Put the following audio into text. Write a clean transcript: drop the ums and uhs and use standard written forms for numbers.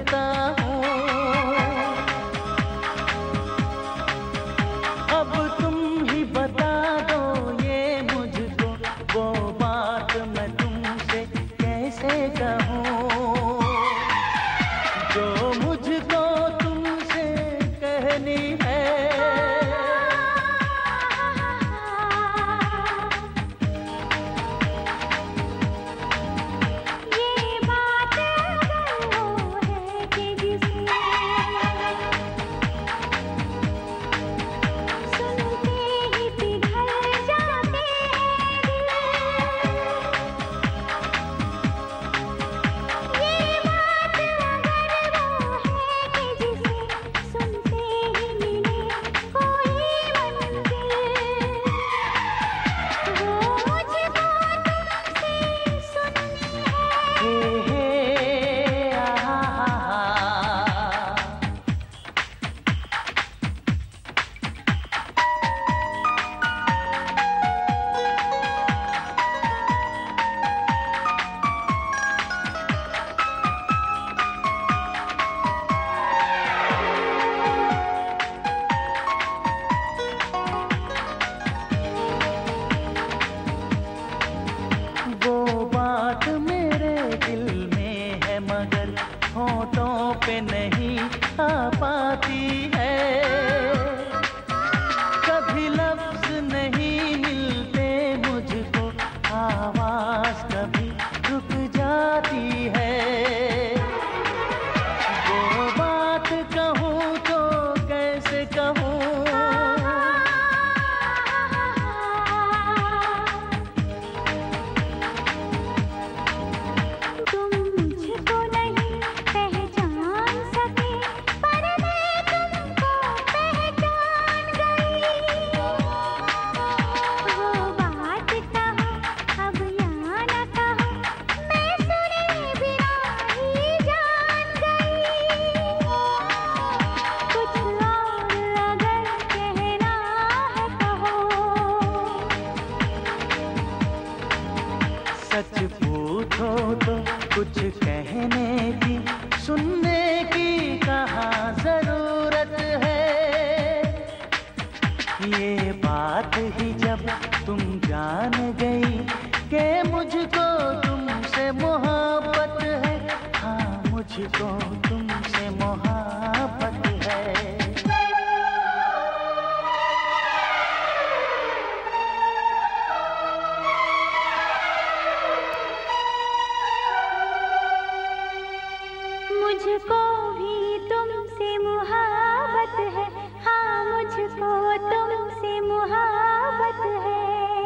ढूंढता हूँ। अब तुम ही बता दो ये मुझको, वो बात मैं तुमसे कैसे कहूँ जो मुझको तुमसे कहनी है। होठों पे नहीं आ पाती है, कभी लफ्ज नहीं मिलते मुझको, आवाज कभी रुक जाती है। वो बात कहूँ तो कैसे कहूँ, सच पूछो तो कुछ कहने की, सुनने की कहाँ जरूरत है। ये बात ही जब तुम जान गई कि मुझको तुमसे मोहब्बत है, हाँ मुझको तुमसे मोहब्बत है। मुझको भी तुमसे मुहब्बत है, हाँ मुझको तुमसे मुहब्बत है।